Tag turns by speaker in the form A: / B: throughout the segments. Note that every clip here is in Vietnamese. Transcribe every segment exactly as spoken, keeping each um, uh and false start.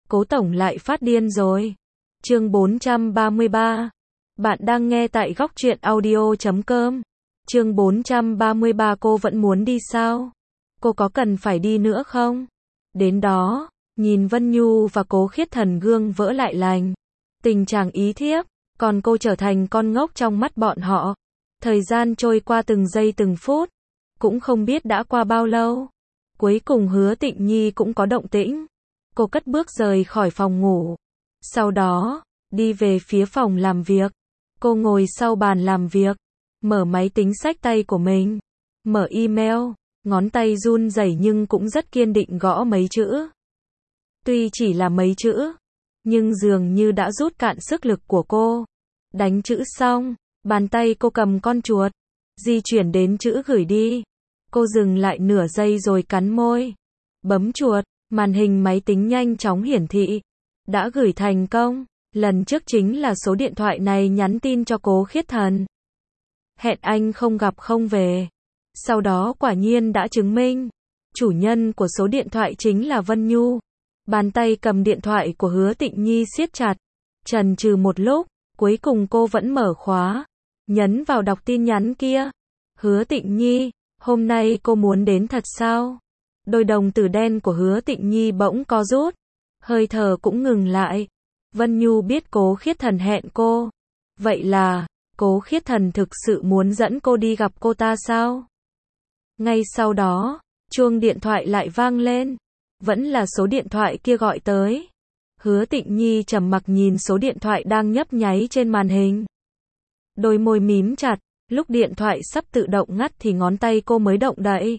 A: Cố tổng lại phát điên rồi. Chương bốn trăm ba mươi ba. Bạn đang nghe tại góc truyện audio chấm com. Chương bốn trăm ba mươi ba. Cô vẫn muốn đi sao? Cô có cần phải đi nữa không? Đến đó, nhìn Vân Nhu và Cố Khiết Thần gương vỡ lại lành. Tình trạng ý thiếp, còn cô trở thành con ngốc trong mắt bọn họ. Thời gian trôi qua từng giây từng phút, cũng không biết đã qua bao lâu. Cuối cùng Hứa Tịnh Nhi cũng có động tĩnh. Cô cất bước rời khỏi phòng ngủ. Sau đó, đi về phía phòng làm việc. Cô ngồi sau bàn làm việc, mở máy tính xách tay của mình, mở email, ngón tay run rẩy nhưng cũng rất kiên định gõ mấy chữ. Tuy chỉ là mấy chữ, nhưng dường như đã rút cạn sức lực của cô. Đánh chữ xong, bàn tay cô cầm con chuột, di chuyển đến chữ gửi đi. Cô dừng lại nửa giây rồi cắn môi, bấm chuột, màn hình máy tính nhanh chóng hiển thị. Đã gửi thành công. Lần trước chính là số điện thoại này nhắn tin cho Cố Khiết Thần. Hẹn anh không gặp không về. Sau đó quả nhiên đã chứng minh. Chủ nhân của số điện thoại chính là Vân Nhu. Bàn tay cầm điện thoại của Hứa Tịnh Nhi siết chặt. Chần chừ một lúc, cuối cùng cô vẫn mở khóa. Nhấn vào đọc tin nhắn kia. Hứa Tịnh Nhi, hôm nay cô muốn đến thật sao? Đôi đồng tử đen của Hứa Tịnh Nhi bỗng co rút. Hơi thở cũng ngừng lại. Vân Nhu biết Cố Khiết Thần hẹn cô. Vậy là, Cố Khiết Thần thực sự muốn dẫn cô đi gặp cô ta sao? Ngay sau đó, chuông điện thoại lại vang lên. Vẫn là số điện thoại kia gọi tới. Hứa Tịnh Nhi trầm mặc nhìn số điện thoại đang nhấp nháy trên màn hình. Đôi môi mím chặt, lúc điện thoại sắp tự động ngắt thì ngón tay cô mới động đậy.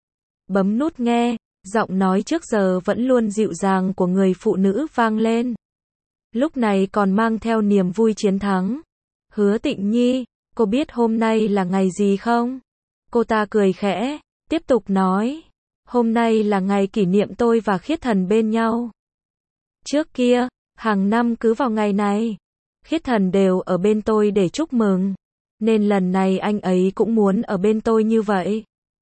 A: Bấm nút nghe, giọng nói trước giờ vẫn luôn dịu dàng của người phụ nữ vang lên. Lúc này còn mang theo niềm vui chiến thắng. Hứa Tịnh Nhi, cô biết hôm nay là ngày gì không? Cô ta cười khẽ, tiếp tục nói. Hôm nay là ngày kỷ niệm tôi và Khiết Thần bên nhau. Trước kia, hàng năm cứ vào ngày này, Khiết Thần đều ở bên tôi để chúc mừng. Nên lần này anh ấy cũng muốn ở bên tôi như vậy.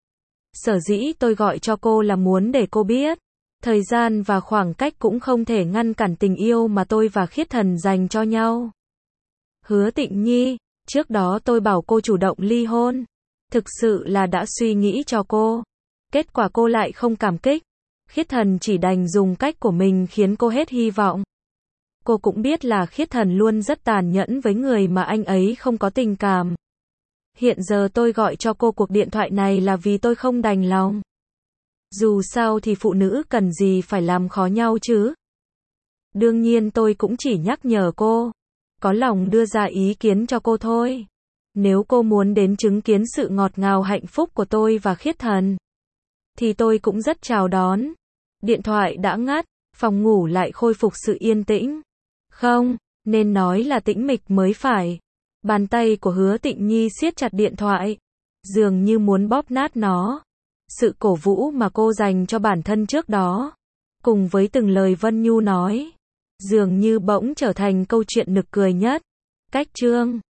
A: Sở dĩ tôi gọi cho cô là muốn để cô biết. Thời gian và khoảng cách cũng không thể ngăn cản tình yêu mà tôi và Khiết Thần dành cho nhau. Hứa Tịnh Nhi, trước đó tôi bảo cô chủ động ly hôn. Thực sự là đã suy nghĩ cho cô. Kết quả cô lại không cảm kích. Khiết Thần chỉ đành dùng cách của mình khiến cô hết hy vọng. Cô cũng biết là Khiết Thần luôn rất tàn nhẫn với người mà anh ấy không có tình cảm. Hiện giờ tôi gọi cho cô cuộc điện thoại này là vì tôi không đành lòng. Dù sao thì phụ nữ cần gì phải làm khó nhau chứ. Đương nhiên tôi cũng chỉ nhắc nhở cô. Có lòng đưa ra ý kiến cho cô thôi. Nếu cô muốn đến chứng kiến sự ngọt ngào hạnh phúc của tôi và Khiết Thần, thì tôi cũng rất chào đón. Điện thoại đã ngắt, phòng ngủ lại khôi phục sự yên tĩnh. Không, nên nói là tĩnh mịch mới phải. Bàn tay của Hứa Tịnh Nhi siết chặt điện thoại, dường như muốn bóp nát nó. Sự cổ vũ mà cô dành cho bản thân trước đó, cùng với từng lời Vân Nhu nói, dường như bỗng trở thành câu chuyện nực cười nhất. Cách chương